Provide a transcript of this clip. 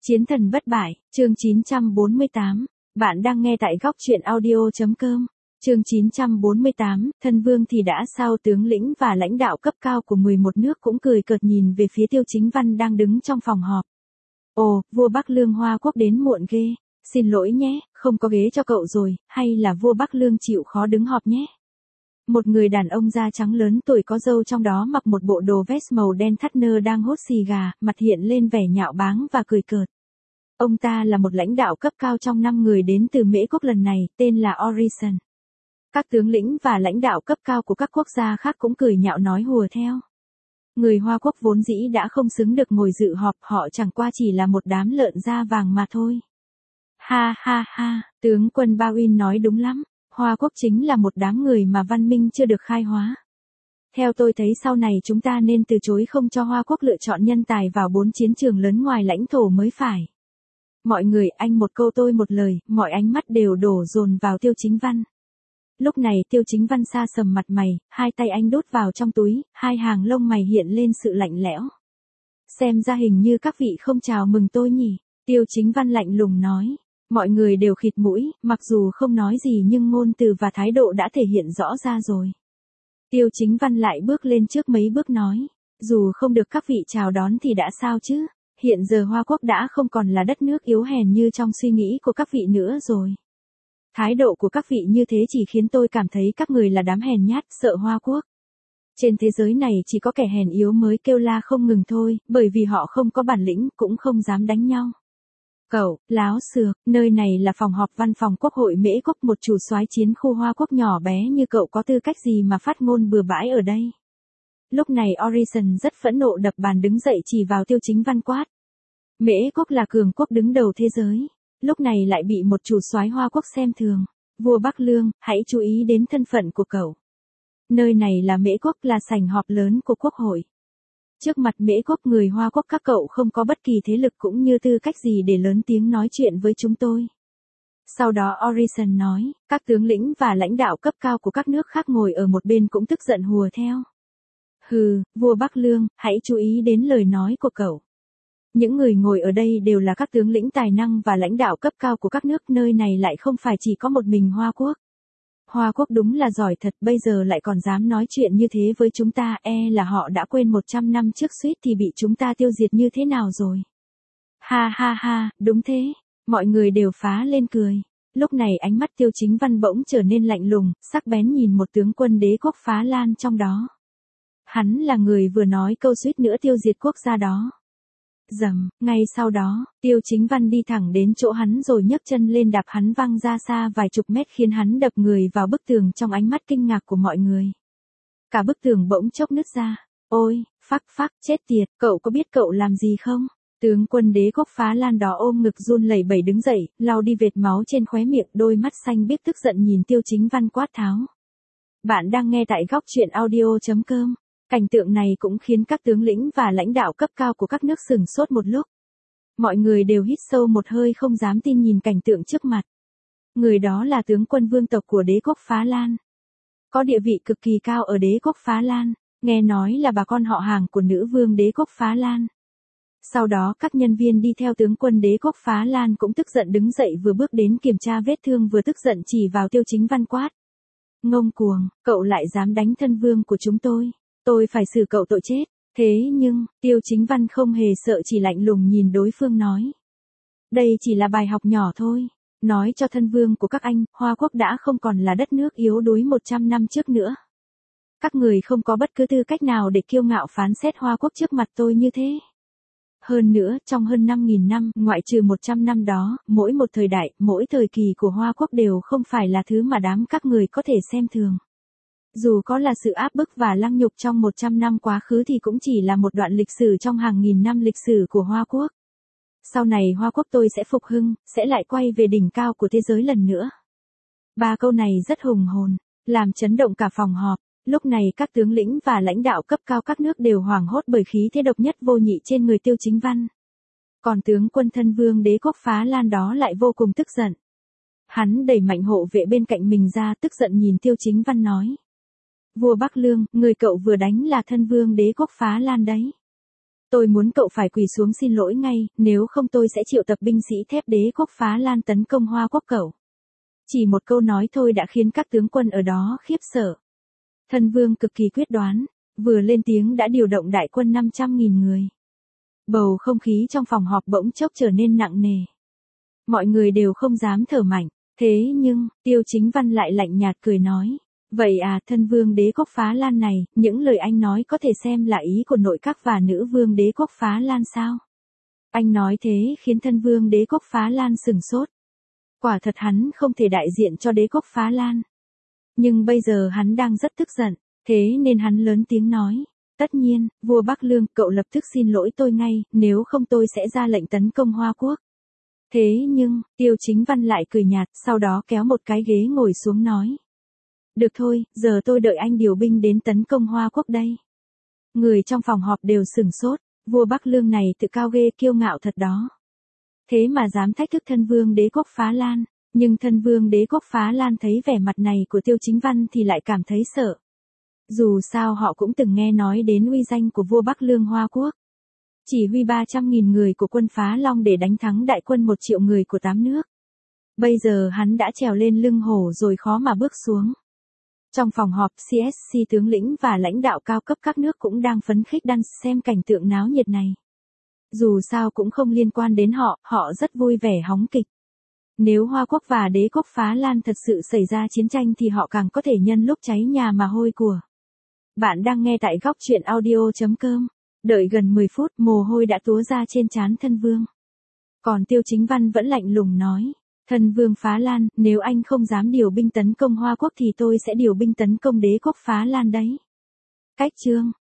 Chiến thần bất bại, chương 948. Bạn đang nghe tại góc truyện audio.com. Chương 948, thân vương thì đã sao, tướng lĩnh và lãnh đạo cấp cao của 11 nước cũng cười cợt nhìn về phía Tiêu Chính Văn đang đứng trong phòng họp. Ồ, vua Bắc Lương Hoa Quốc đến muộn ghê. Xin lỗi nhé, không có ghế cho cậu rồi, hay là vua Bắc Lương chịu khó đứng họp nhé. Một người đàn ông da trắng lớn tuổi có râu trong đó mặc một bộ đồ vest màu đen thắt nơ đang hút xì gà, mặt hiện lên vẻ nhạo báng và cười cợt. Ông ta là một lãnh đạo cấp cao trong 5 người đến từ Mễ Quốc lần này, tên là Orison. Các tướng lĩnh và lãnh đạo cấp cao của các quốc gia khác cũng cười nhạo nói hùa theo. Người Hoa Quốc vốn dĩ đã không xứng được ngồi dự họp, họ chẳng qua chỉ là một đám lợn da vàng mà thôi. Ha ha ha, tướng quân Bawin nói đúng lắm, Hoa Quốc chính là một đám người mà văn minh chưa được khai hóa. Theo tôi thấy sau này chúng ta nên từ chối không cho Hoa Quốc lựa chọn nhân tài vào 4 chiến trường lớn ngoài lãnh thổ mới phải. Mọi người, anh một câu tôi một lời, mọi ánh mắt đều đổ dồn vào Tiêu Chính Văn. Lúc này Tiêu Chính Văn sa sầm mặt mày, hai tay anh đút vào trong túi, hai hàng lông mày hiện lên sự lạnh lẽo. Xem ra hình như các vị không chào mừng tôi nhỉ, Tiêu Chính Văn lạnh lùng nói. Mọi người đều khịt mũi, mặc dù không nói gì nhưng ngôn từ và thái độ đã thể hiện rõ ra rồi. Tiêu Chính Văn lại bước lên trước mấy bước nói, dù không được các vị chào đón thì đã sao chứ, hiện giờ Hoa Quốc đã không còn là đất nước yếu hèn như trong suy nghĩ của các vị nữa rồi. Thái độ của các vị như thế chỉ khiến tôi cảm thấy các người là đám hèn nhát, sợ Hoa Quốc. Trên thế giới này chỉ có kẻ hèn yếu mới kêu la không ngừng thôi, bởi vì họ không có bản lĩnh, cũng không dám đánh nhau. Cậu, láo xược, nơi này là phòng họp văn phòng Quốc hội Mễ Quốc, một chủ soái chiến khu Hoa Quốc nhỏ bé như cậu có tư cách gì mà phát ngôn bừa bãi ở đây. Lúc này Orison rất phẫn nộ đập bàn đứng dậy chỉ vào Tiêu Chính Văn quát. Mễ Quốc là cường quốc đứng đầu thế giới, lúc này lại bị một chủ soái Hoa Quốc xem thường. Vua Bắc Lương, hãy chú ý đến thân phận của cậu. Nơi này là Mễ Quốc, là sảnh họp lớn của Quốc hội. Trước mặt Mễ Quốc, người Hoa Quốc các cậu không có bất kỳ thế lực cũng như tư cách gì để lớn tiếng nói chuyện với chúng tôi. Sau đó Orison nói, các tướng lĩnh và lãnh đạo cấp cao của các nước khác ngồi ở một bên cũng tức giận hùa theo. Hừ, vua Bắc Lương, hãy chú ý đến lời nói của cậu. Những người ngồi ở đây đều là các tướng lĩnh tài năng và lãnh đạo cấp cao của các nước, nơi này lại không phải chỉ có một mình Hoa Quốc. Hoa Quốc đúng là giỏi thật, bây giờ lại còn dám nói chuyện như thế với chúng ta, là họ đã quên 100 năm trước suýt thì bị chúng ta tiêu diệt như thế nào rồi. Ha ha ha, đúng thế, mọi người đều phá lên cười. Lúc này ánh mắt Tiêu Chính Văn bỗng trở nên lạnh lùng, sắc bén nhìn một tướng quân đế quốc Phá Lan trong đó. Hắn là người vừa nói câu suýt nữa tiêu diệt quốc gia đó. Dầm, ngay sau đó, Tiêu Chính Văn đi thẳng đến chỗ hắn rồi nhấc chân lên đạp hắn văng ra xa vài chục mét khiến hắn đập người vào bức tường trong ánh mắt kinh ngạc của mọi người. Cả bức tường bỗng chốc nứt ra. Ôi, phắc, chết tiệt, cậu có biết cậu làm gì không? Tướng quân đế quốc Phá Lan đó ôm ngực run lẩy bẩy đứng dậy, lau đi vệt máu trên khóe miệng, đôi mắt xanh biếc tức giận nhìn Tiêu Chính Văn quát tháo. Bạn đang nghe tại góc truyện audio.com. Cảnh tượng này cũng khiến các tướng lĩnh và lãnh đạo cấp cao của các nước sửng sốt một lúc. Mọi người đều hít sâu một hơi không dám tin nhìn cảnh tượng trước mặt. Người đó là tướng quân vương tộc của đế quốc Phá Lan. Có địa vị cực kỳ cao ở đế quốc Phá Lan, nghe nói là bà con họ hàng của nữ vương đế quốc Phá Lan. Sau đó các nhân viên đi theo tướng quân đế quốc Phá Lan cũng tức giận đứng dậy, vừa bước đến kiểm tra vết thương vừa tức giận chỉ vào Tiêu Chính Văn quát. Ngông cuồng, cậu lại dám đánh thân vương của chúng tôi phải xử cậu tội chết. Thế nhưng, Tiêu Chính Văn không hề sợ, chỉ lạnh lùng nhìn đối phương nói. Đây chỉ là bài học nhỏ thôi, nói cho thân vương của các anh, Hoa Quốc đã không còn là đất nước yếu đuối 100 năm trước nữa. Các người không có bất cứ tư cách nào để kiêu ngạo phán xét Hoa Quốc trước mặt tôi như thế. Hơn nữa, trong hơn 5.000 năm, ngoại trừ 100 năm đó, mỗi một thời đại, mỗi thời kỳ của Hoa Quốc đều không phải là thứ mà đám các người có thể xem thường. Dù có là sự áp bức và lăng nhục trong 100 năm quá khứ thì cũng chỉ là một đoạn lịch sử trong hàng nghìn năm lịch sử của Hoa Quốc. Sau này Hoa Quốc tôi sẽ phục hưng, sẽ lại quay về đỉnh cao của thế giới lần nữa. 3 câu này rất hùng hồn, làm chấn động cả phòng họp. Lúc này các tướng lĩnh và lãnh đạo cấp cao các nước đều hoảng hốt bởi khí thế độc nhất vô nhị trên người Tiêu Chính Văn. Còn tướng quân thân vương đế quốc Phá Lan đó lại vô cùng tức giận. Hắn đẩy mạnh hộ vệ bên cạnh mình ra, tức giận nhìn Tiêu Chính Văn nói. Vua Bắc Lương, người cậu vừa đánh là thân vương đế quốc Phá Lan đấy. Tôi muốn cậu phải quỳ xuống xin lỗi ngay, nếu không tôi sẽ triệu tập binh sĩ thép đế quốc Phá Lan tấn công Hoa Quốc cậu. Chỉ một câu nói thôi đã khiến các tướng quân ở đó khiếp sợ. Thân vương cực kỳ quyết đoán, vừa lên tiếng đã điều động đại quân 500.000 người. Bầu không khí trong phòng họp bỗng chốc trở nên nặng nề. Mọi người đều không dám thở mạnh, thế nhưng, Tiêu Chính Văn lại lạnh nhạt cười nói. Vậy à, thân vương đế quốc Phá Lan này, những lời anh nói có thể xem là ý của nội các và nữ vương đế quốc Phá Lan sao? Anh nói thế khiến thân vương đế quốc Phá Lan sửng sốt. Quả thật hắn không thể đại diện cho đế quốc Phá Lan. Nhưng bây giờ hắn đang rất tức giận, thế nên hắn lớn tiếng nói. Tất nhiên, vua Bắc Lương, cậu lập tức xin lỗi tôi ngay, nếu không tôi sẽ ra lệnh tấn công Hoa Quốc. Thế nhưng, Tiêu Chính Văn lại cười nhạt, sau đó kéo một cái ghế ngồi xuống nói. Được thôi, giờ tôi đợi anh điều binh đến tấn công Hoa Quốc đây. Người trong phòng họp đều sửng sốt, vua Bắc Lương này tự cao ghê kiêu ngạo thật đó. Thế mà dám thách thức thân vương đế quốc Phá Lan, nhưng thân vương đế quốc Phá Lan thấy vẻ mặt này của Tiêu Chính Văn thì lại cảm thấy sợ. Dù sao họ cũng từng nghe nói đến uy danh của vua Bắc Lương Hoa Quốc. Chỉ huy 300.000 người của quân Phá Long để đánh thắng đại quân 1 triệu người của 8 nước. Bây giờ hắn đã trèo lên lưng hổ rồi khó mà bước xuống. Trong phòng họp CSC tướng lĩnh và lãnh đạo cao cấp các nước cũng đang phấn khích đan xem cảnh tượng náo nhiệt này. Dù sao cũng không liên quan đến họ, họ rất vui vẻ hóng kịch. Nếu Hoa Quốc và đế quốc Phá Lan thật sự xảy ra chiến tranh thì họ càng có thể nhân lúc cháy nhà mà hôi của. Bạn đang nghe tại góc truyện audio.com. Đợi gần 10 phút mồ hôi đã túa ra trên trán thân vương. Còn Tiêu Chính Văn vẫn lạnh lùng nói. Thân vương Phá Lan, nếu anh không dám điều binh tấn công Hoa Quốc thì tôi sẽ điều binh tấn công đế quốc Phá Lan đấy. Cách chương